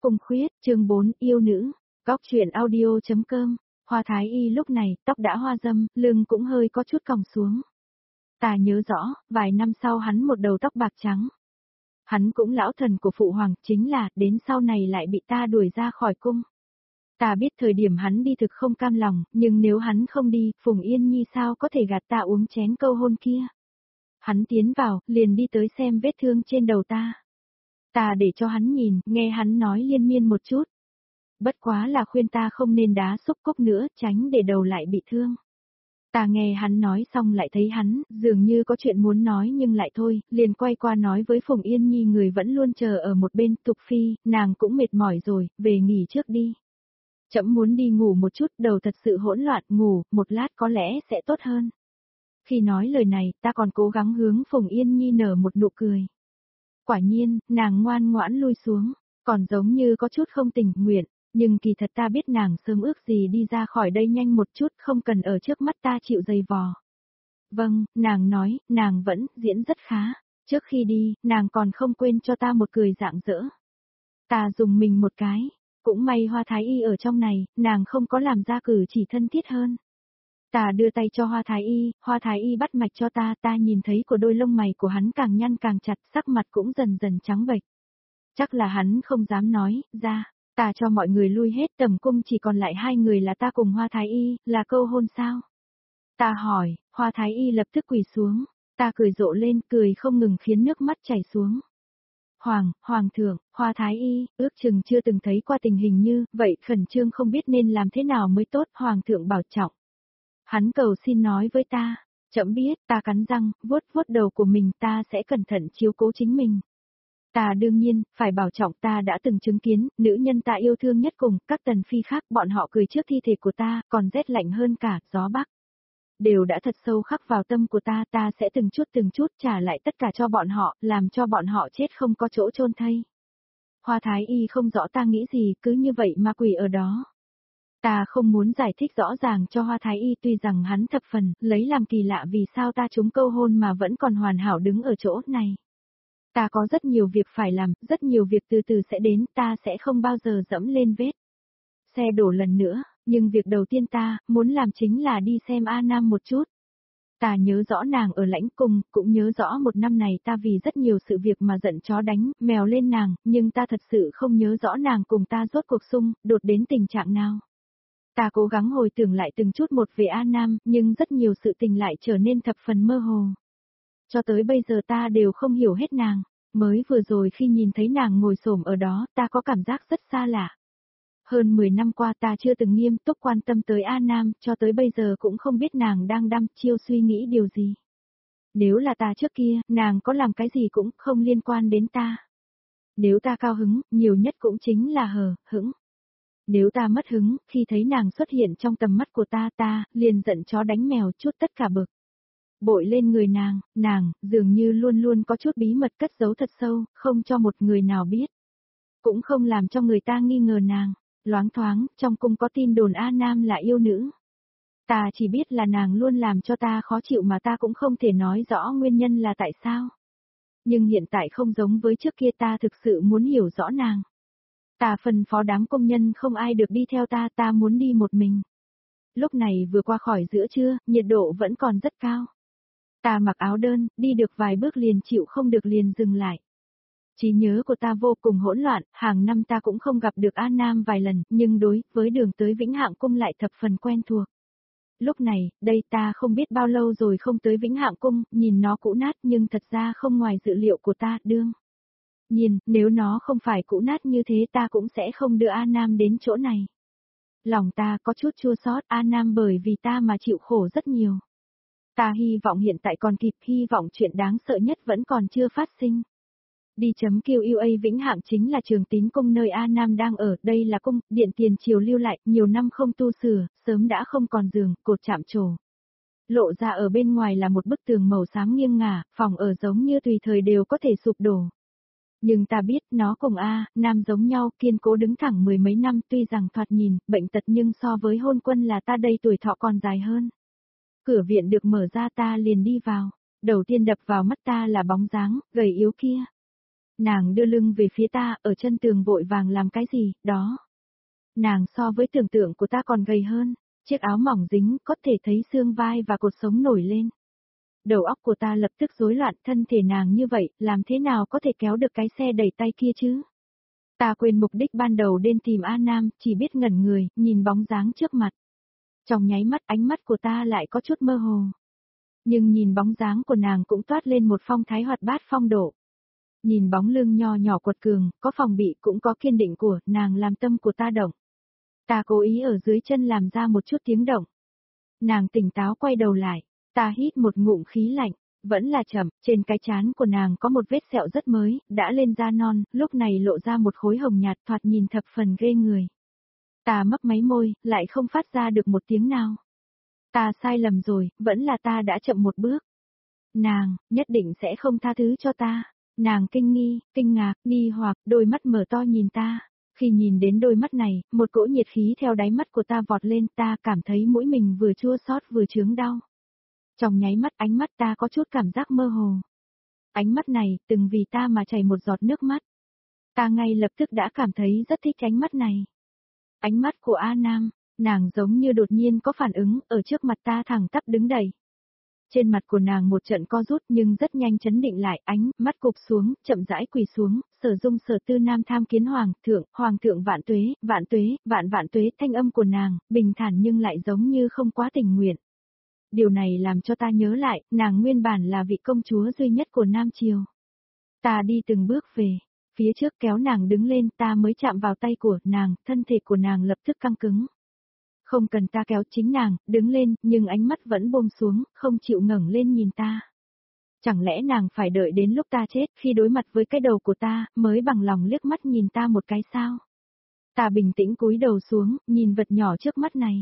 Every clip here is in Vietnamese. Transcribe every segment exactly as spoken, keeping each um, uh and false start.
Cung Khuyết, chương bốn, yêu nữ, góc truyện audio.com, Hoa Thái Y lúc này, tóc đã hoa râm, lưng cũng hơi có chút còng xuống. Ta nhớ rõ, vài năm sau hắn một đầu tóc bạc trắng. Hắn cũng lão thần của phụ hoàng, chính là, đến sau này lại bị ta đuổi ra khỏi cung. Ta biết thời điểm hắn đi thực không cam lòng, nhưng nếu hắn không đi, Phùng Yên Nhi sao có thể gạt ta uống chén câu hôn kia. Hắn tiến vào, liền đi tới xem vết thương trên đầu ta. Ta để cho hắn nhìn, nghe hắn nói liên miên một chút. Bất quá là khuyên ta không nên đá xúc cúc nữa, tránh để đầu lại bị thương. Ta nghe hắn nói xong lại thấy hắn, dường như có chuyện muốn nói nhưng lại thôi, liền quay qua nói với Phùng Yên Nhi người vẫn luôn chờ ở một bên, Tục Phi, nàng cũng mệt mỏi rồi, về nghỉ trước đi. Trẫm muốn đi ngủ một chút, đầu thật sự hỗn loạn, ngủ, một lát có lẽ sẽ tốt hơn. Khi nói lời này, ta còn cố gắng hướng Phùng Yên Nhi nở một nụ cười. Quả nhiên, nàng ngoan ngoãn lui xuống, còn giống như có chút không tình nguyện, nhưng kỳ thật ta biết nàng sớm ước gì đi ra khỏi đây nhanh một chút, không cần ở trước mắt ta chịu dày vò. Vâng, nàng nói, nàng vẫn diễn rất khá, trước khi đi, nàng còn không quên cho ta một cười rạng rỡ. Ta dùng mình một cái, cũng may Hoa Thái Y ở trong này, nàng không có làm ra cử chỉ thân thiết hơn. Ta đưa tay cho Hoa Thái Y, Hoa Thái Y bắt mạch cho ta, ta nhìn thấy của đôi lông mày của hắn càng nhăn càng chặt, sắc mặt cũng dần dần trắng bệch. Chắc là hắn không dám nói ra, ta cho mọi người lui hết, tầm cung chỉ còn lại hai người là ta cùng Hoa Thái Y, là câu hôn sao? Ta hỏi, Hoa Thái Y lập tức quỳ xuống, ta cười rộ lên, cười không ngừng khiến nước mắt chảy xuống. Hoàng, Hoàng thượng, Hoa Thái Y, ước chừng chưa từng thấy qua tình hình như vậy, khẩn trương không biết nên làm thế nào mới tốt, Hoàng thượng bảo trọng. Hắn cầu xin nói với ta, chậm biết, ta cắn răng, vuốt vuốt đầu của mình, ta sẽ cẩn thận chiếu cố chính mình. Ta đương nhiên, phải bảo trọng, ta đã từng chứng kiến, nữ nhân ta yêu thương nhất cùng, các tần phi khác, bọn họ cười trước thi thể của ta, còn rét lạnh hơn cả, gió bắc. Đều đã thật sâu khắc vào tâm của ta, ta sẽ từng chút từng chút trả lại tất cả cho bọn họ, làm cho bọn họ chết không có chỗ chôn thây. Hoa Thái Y không rõ ta nghĩ gì, cứ như vậy mà quỳ ở đó. Ta không muốn giải thích rõ ràng cho Hoa Thái Y, tuy rằng hắn thập phần, lấy làm kỳ lạ vì sao ta trúng câu hôn mà vẫn còn hoàn hảo đứng ở chỗ này. Ta có rất nhiều việc phải làm, rất nhiều việc từ từ sẽ đến, ta sẽ không bao giờ dẫm lên vết xe đổ lần nữa, nhưng việc đầu tiên ta muốn làm chính là đi xem A Nam một chút. Ta nhớ rõ nàng ở lãnh cung, cũng nhớ rõ một năm này ta vì rất nhiều sự việc mà giận chó đánh, mèo lên nàng, nhưng ta thật sự không nhớ rõ nàng cùng ta rốt cuộc xung, đột đến tình trạng nào. Ta cố gắng hồi tưởng lại từng chút một về A Nam, nhưng rất nhiều sự tình lại trở nên thập phần mơ hồ. Cho tới bây giờ ta đều không hiểu hết nàng, mới vừa rồi khi nhìn thấy nàng ngồi xổm ở đó, ta có cảm giác rất xa lạ. Hơn mười năm qua ta chưa từng nghiêm túc quan tâm tới A Nam, cho tới bây giờ cũng không biết nàng đang đăm chiêu suy nghĩ điều gì. Nếu là ta trước kia, nàng có làm cái gì cũng không liên quan đến ta. Nếu ta cao hứng, nhiều nhất cũng chính là hờ, hững. Nếu ta mất hứng, khi thấy nàng xuất hiện trong tầm mắt của ta, ta liền giận chó đánh mèo, chút tất cả bực bội lên người nàng, nàng dường như luôn luôn có chút bí mật cất giấu thật sâu, không cho một người nào biết. Cũng không làm cho người ta nghi ngờ nàng. Loáng thoáng, trong cung có tin đồn A Nam là yêu nữ. Ta chỉ biết là nàng luôn làm cho ta khó chịu mà ta cũng không thể nói rõ nguyên nhân là tại sao. Nhưng hiện tại không giống với trước kia, ta thực sự muốn hiểu rõ nàng. Ta phân phó đám công nhân không ai được đi theo ta, ta muốn đi một mình. Lúc này vừa qua khỏi giữa trưa, nhiệt độ vẫn còn rất cao. Ta mặc áo đơn, đi được vài bước liền chịu không được liền dừng lại. Trí nhớ của ta vô cùng hỗn loạn, hàng năm ta cũng không gặp được A Nam vài lần, nhưng đối với đường tới Vĩnh Hạng Cung lại thập phần quen thuộc. Lúc này, đây ta không biết bao lâu rồi không tới Vĩnh Hạng Cung, nhìn nó cũ nát nhưng thật ra không ngoài dự liệu của ta, đương. Nhìn, nếu nó không phải cũ nát như thế ta cũng sẽ không đưa A Nam đến chỗ này. Lòng ta có chút chua xót, A Nam bởi vì ta mà chịu khổ rất nhiều. Ta hy vọng hiện tại còn kịp, hy vọng chuyện đáng sợ nhất vẫn còn chưa phát sinh. Đi chấm Q U A Vĩnh Hạng chính là Trường Tín Cung nơi A Nam đang ở, đây là cung, điện tiền triều lưu lại, nhiều năm không tu sửa, sớm đã không còn giường, cột chạm trổ. Lộ ra ở bên ngoài là một bức tường màu xám nghiêng ngả, phòng ở giống như tùy thời đều có thể sụp đổ. Nhưng ta biết nó cùng A, Nam giống nhau, kiên cố đứng thẳng mười mấy năm, tuy rằng thoạt nhìn, bệnh tật nhưng so với hôn quân là ta đây tuổi thọ còn dài hơn. Cửa viện được mở ra ta liền đi vào, đầu tiên đập vào mắt ta là bóng dáng, gầy yếu kia. Nàng đưa lưng về phía ta, ở chân tường vội vàng làm cái gì, đó. Nàng so với tưởng tượng của ta còn gầy hơn, chiếc áo mỏng dính, có thể thấy xương vai và cột sống nổi lên. Đầu óc của ta lập tức rối loạn, thân thể nàng như vậy, làm thế nào có thể kéo được cái xe đẩy tay kia chứ? Ta quên mục đích ban đầu đến tìm A Nam, chỉ biết ngẩn người, nhìn bóng dáng trước mặt. Trong nháy mắt ánh mắt của ta lại có chút mơ hồ. Nhưng nhìn bóng dáng của nàng cũng toát lên một phong thái hoạt bát phong độ. Nhìn bóng lưng nho nhỏ quật cường, có phòng bị cũng có kiên định của nàng làm tâm của ta động. Ta cố ý ở dưới chân làm ra một chút tiếng động. Nàng tỉnh táo quay đầu lại, ta hít một ngụm khí lạnh, vẫn là chậm, trên cái trán của nàng có một vết sẹo rất mới, đã lên da non, lúc này lộ ra một khối hồng nhạt thoạt nhìn thập phần ghê người. Ta mấp máy môi, lại không phát ra được một tiếng nào. Ta sai lầm rồi, vẫn là ta đã chậm một bước. Nàng, nhất định sẽ không tha thứ cho ta. Nàng kinh nghi, kinh ngạc, nghi hoặc, đôi mắt mở to nhìn ta. Khi nhìn đến đôi mắt này, một cỗ nhiệt khí theo đáy mắt của ta vọt lên, ta cảm thấy mũi mình vừa chua xót vừa chướng đau. Trong nháy mắt ánh mắt ta có chút cảm giác mơ hồ. Ánh mắt này, từng vì ta mà chảy một giọt nước mắt. Ta ngay lập tức đã cảm thấy rất thích ánh mắt này. Ánh mắt của A Nam, nàng giống như đột nhiên có phản ứng, ở trước mặt ta thẳng tắp đứng đầy. Trên mặt của nàng một trận co rút nhưng rất nhanh chấn định lại, ánh mắt cụp xuống, chậm rãi quỳ xuống, Sở Dung Sở Tư Nam tham kiến hoàng thượng, hoàng thượng vạn tuế, vạn tuế, vạn vạn tuế, thanh âm của nàng, bình thản nhưng lại giống như không quá tình nguyện. Điều này làm cho ta nhớ lại, nàng nguyên bản là vị công chúa duy nhất của Nam Triều. Ta đi từng bước về, phía trước kéo nàng đứng lên, ta mới chạm vào tay của nàng, thân thể của nàng lập tức căng cứng. Không cần ta kéo, chính nàng, đứng lên, nhưng ánh mắt vẫn buông xuống, không chịu ngẩng lên nhìn ta. Chẳng lẽ nàng phải đợi đến lúc ta chết, khi đối mặt với cái đầu của ta, mới bằng lòng liếc mắt nhìn ta một cái sao? Ta bình tĩnh cúi đầu xuống, nhìn vật nhỏ trước mắt này.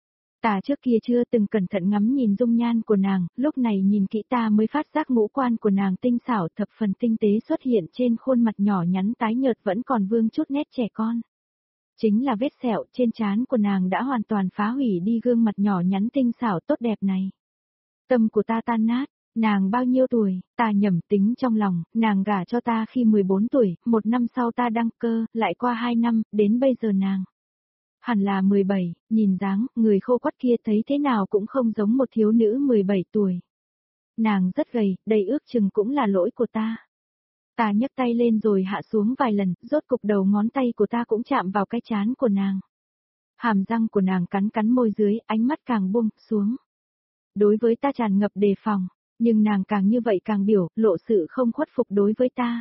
Ta trước kia chưa từng cẩn thận ngắm nhìn dung nhan của nàng, lúc này nhìn kỹ ta mới phát giác ngũ quan của nàng tinh xảo thập phần tinh tế xuất hiện trên khuôn mặt nhỏ nhắn tái nhợt vẫn còn vương chút nét trẻ con. Chính là vết sẹo trên trán của nàng đã hoàn toàn phá hủy đi gương mặt nhỏ nhắn tinh xảo tốt đẹp này. Tâm của ta tan nát, nàng bao nhiêu tuổi, ta nhẩm tính trong lòng, nàng gả cho ta khi mười bốn tuổi, một năm sau ta đăng cơ, lại qua hai năm, đến bây giờ nàng. Hẳn là mười bảy, nhìn dáng, người khô quắt kia thấy thế nào cũng không giống một thiếu nữ mười bảy tuổi. Nàng rất gầy, đây ước chừng cũng là lỗi của ta. Ta nhấc tay lên rồi hạ xuống vài lần, rốt cục đầu ngón tay của ta cũng chạm vào cái trán của nàng. Hàm răng của nàng cắn cắn môi dưới, ánh mắt càng buông xuống. Đối với ta tràn ngập đề phòng, nhưng nàng càng như vậy càng biểu, lộ sự không khuất phục đối với ta.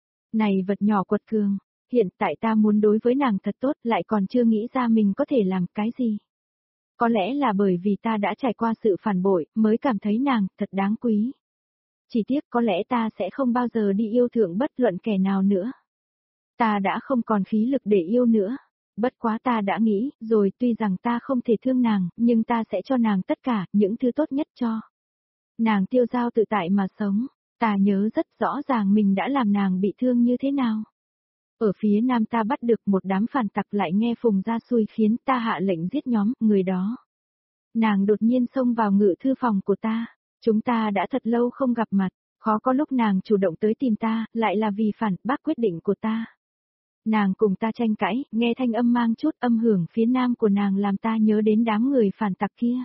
Này vật nhỏ quật cường, hiện tại ta muốn đối với nàng thật tốt, lại còn chưa nghĩ ra mình có thể làm cái gì. Có lẽ là bởi vì ta đã trải qua sự phản bội, mới cảm thấy nàng thật đáng quý. Chỉ tiếc có lẽ ta sẽ không bao giờ đi yêu thượng bất luận kẻ nào nữa. Ta đã không còn khí lực để yêu nữa. Bất quá ta đã nghĩ, rồi tuy rằng ta không thể thương nàng, nhưng ta sẽ cho nàng tất cả, những thứ tốt nhất cho. Nàng tiêu dao tự tại mà sống, ta nhớ rất rõ ràng mình đã làm nàng bị thương như thế nào. Ở phía nam ta bắt được một đám phản tặc lại nghe phùng ra xui khiến ta hạ lệnh giết nhóm người đó. Nàng đột nhiên xông vào ngự thư phòng của ta. Chúng ta đã thật lâu không gặp mặt, khó có lúc nàng chủ động tới tìm ta, lại là vì phản bác quyết định của ta. Nàng cùng ta tranh cãi, nghe thanh âm mang chút âm hưởng phía nam của nàng làm ta nhớ đến đám người phản tặc kia.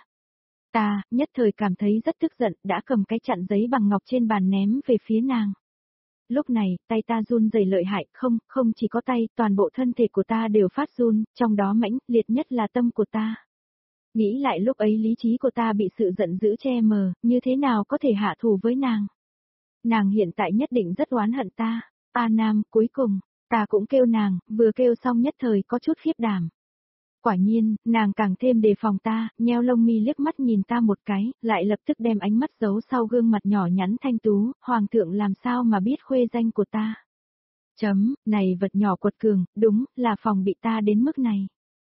Ta, nhất thời cảm thấy rất tức giận, đã cầm cái chặn giấy bằng ngọc trên bàn ném về phía nàng. Lúc này, tay ta run rẩy lợi hại, không, không chỉ có tay, toàn bộ thân thể của ta đều phát run, trong đó mãnh liệt nhất là tâm của ta. Nghĩ lại lúc ấy lý trí của ta bị sự giận dữ che mờ, như thế nào có thể hạ thù với nàng. Nàng hiện tại nhất định rất oán hận ta. A Nam, cuối cùng, ta cũng kêu nàng, vừa kêu xong nhất thời có chút khiếp đảm. Quả nhiên, nàng càng thêm đề phòng ta, nheo lông mi liếc mắt nhìn ta một cái, lại lập tức đem ánh mắt giấu sau gương mặt nhỏ nhắn thanh tú, hoàng thượng làm sao mà biết khuê danh của ta. Chấm, này vật nhỏ quật cường, đúng, là phòng bị ta đến mức này.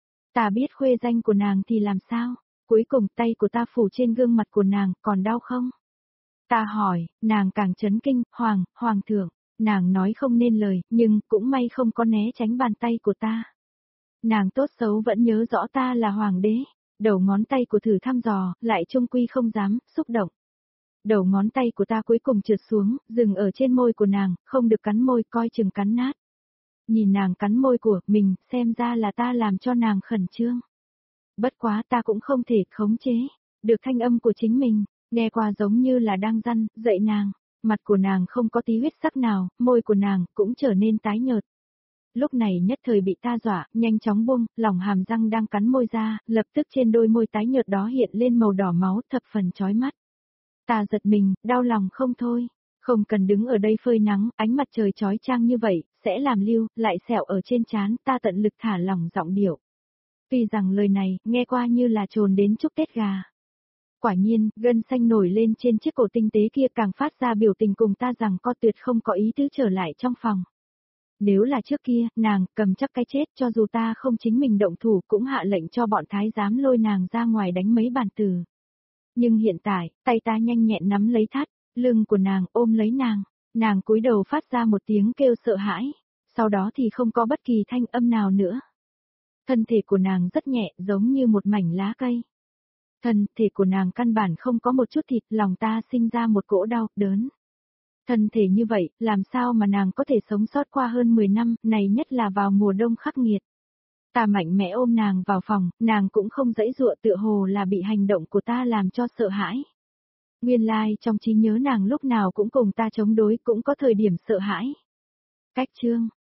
Ta biết khuê danh của nàng thì làm sao? Cuối cùng tay của ta phủ trên gương mặt của nàng, còn đau không? Ta hỏi, nàng càng chấn kinh, hoàng, hoàng thượng, nàng nói không nên lời, nhưng cũng may không có né tránh bàn tay của ta. Nàng tốt xấu vẫn nhớ rõ ta là hoàng đế, đầu ngón tay của thử thăm dò, lại trung quy không dám, xúc động. đầu ngón tay của ta cuối cùng trượt xuống, dừng ở trên môi của nàng, không được cắn môi, coi chừng cắn nát. Nhìn nàng cắn môi của mình, xem ra là ta làm cho nàng khẩn trương. Bất quá ta cũng không thể khống chế được thanh âm của chính mình, nghe qua giống như là đang răn, dạy nàng. Mặt của nàng không có tí huyết sắc nào, môi của nàng cũng trở nên tái nhợt. Lúc này nhất thời bị ta dọa, nhanh chóng buông, lòng hàm răng đang cắn môi ra, lập tức trên đôi môi tái nhợt đó hiện lên màu đỏ máu thập phần chói mắt. Ta giật mình, đau lòng không thôi, không cần đứng ở đây phơi nắng, ánh mặt trời chói chang như vậy, sẽ làm lưu, lại sẹo ở trên trán, ta tận lực thả lỏng giọng điệu. Tuy rằng lời này, nghe qua như là trồn đến chúc Tết gà. Quả nhiên, gân xanh nổi lên trên chiếc cổ tinh tế kia càng phát ra biểu tình cùng ta rằng co tuyệt không có ý tứ trở lại trong phòng. Nếu là trước kia, nàng cầm chắc cái chết cho dù ta không chính mình động thủ cũng hạ lệnh cho bọn thái giám lôi nàng ra ngoài đánh mấy bàn từ. Nhưng hiện tại, tay ta nhanh nhẹn nắm lấy thắt, lưng của nàng ôm lấy nàng, nàng cúi đầu phát ra một tiếng kêu sợ hãi, sau đó thì không có bất kỳ thanh âm nào nữa. Thân thể của nàng rất nhẹ giống như một mảnh lá cây. Thân thể của nàng căn bản không có một chút thịt, lòng ta sinh ra một cỗ đau, đớn. Thân thể như vậy, làm sao mà nàng có thể sống sót qua hơn mười năm, này nhất là vào mùa đông khắc nghiệt. Ta mạnh mẽ ôm nàng vào phòng, nàng cũng không giãy giụa tựa hồ là bị hành động của ta làm cho sợ hãi. Nguyên lai trong trí nhớ nàng lúc nào cũng cùng ta chống đối cũng có thời điểm sợ hãi. Cách chương